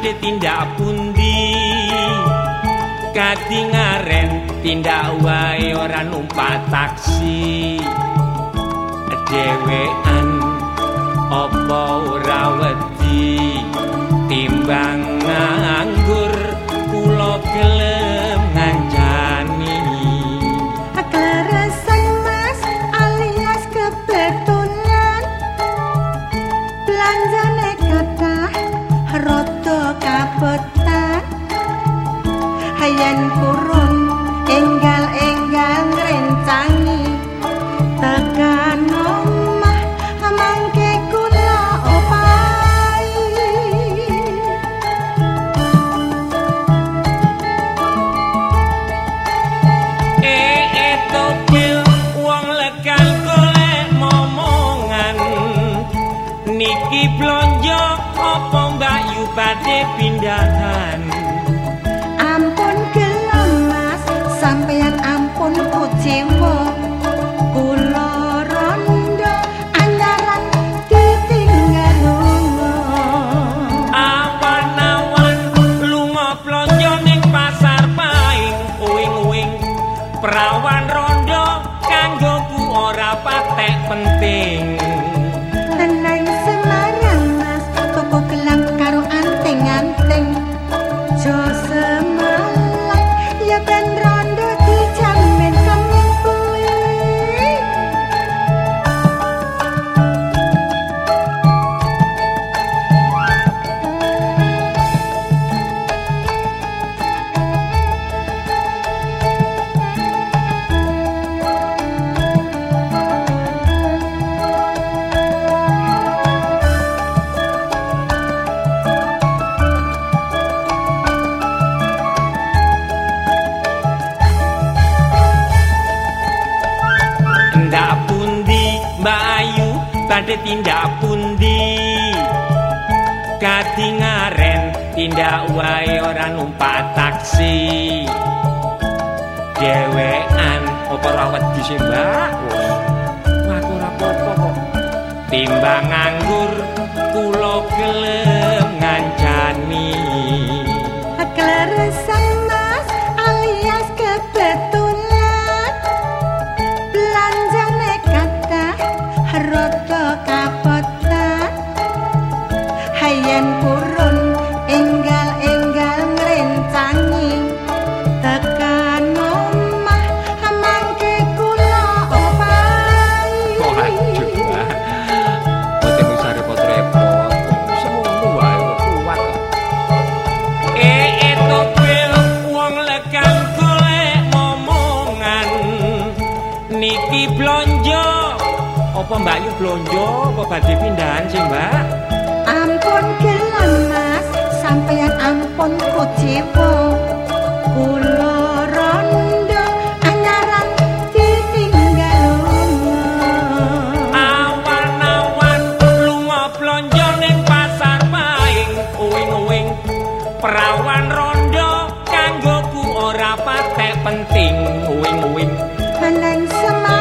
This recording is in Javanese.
badhe tindak pundi kadingaren tindak wae ora numpak taksi dhewean apa ora wedi timbang nganggur kula gelem ngancani kleresan mas alias kebetulan belanjane kathah rada kabotan hayan kurun enggal-enggal ngrencangi tekan omah mangke kula opahi topil wong lekan golek momongan niki blonjo apa Mbak Yu badhe pindahan ampun gelem mas sampeyan ampun kucewa kula rondo andaran ditinggal lunga awan-awan lunga blonjo ning pasar paing uwing-uwing perawan rondo kanggoku ora patek penting tenang Semarang mas toko gelang karo anting-anting jo Semalang ya ben rondo dijamin kemempui tindak pundi Mbak Ayu badhe tindak pundi kadingaren tindak wae ora numpak taksi dhewean apa ora wedi sih Mbak aku ora apa-apa kok timbang nganggur kula gelem ngancani kleresan mas alias kebetulan belanjane kathah rada kabotan hayan kurun enggal-enggal ngrencangi tekan omah mangke kula opahi kok aja Mbak boten usah repot-repot semono wae kok kuat topil wong lekan golek momongan niki blonjo apa Mbak Yu blonjo apa badhe pindahan sih Mbak ampun gelem mas sampeyan ampun kucewa kula rondo anyaran ditinggal lunga awan-awan lunga blonjo ning pasar paing uwing-uwing perawan rondo kanggoku ora patek penting uwing-uwing meneng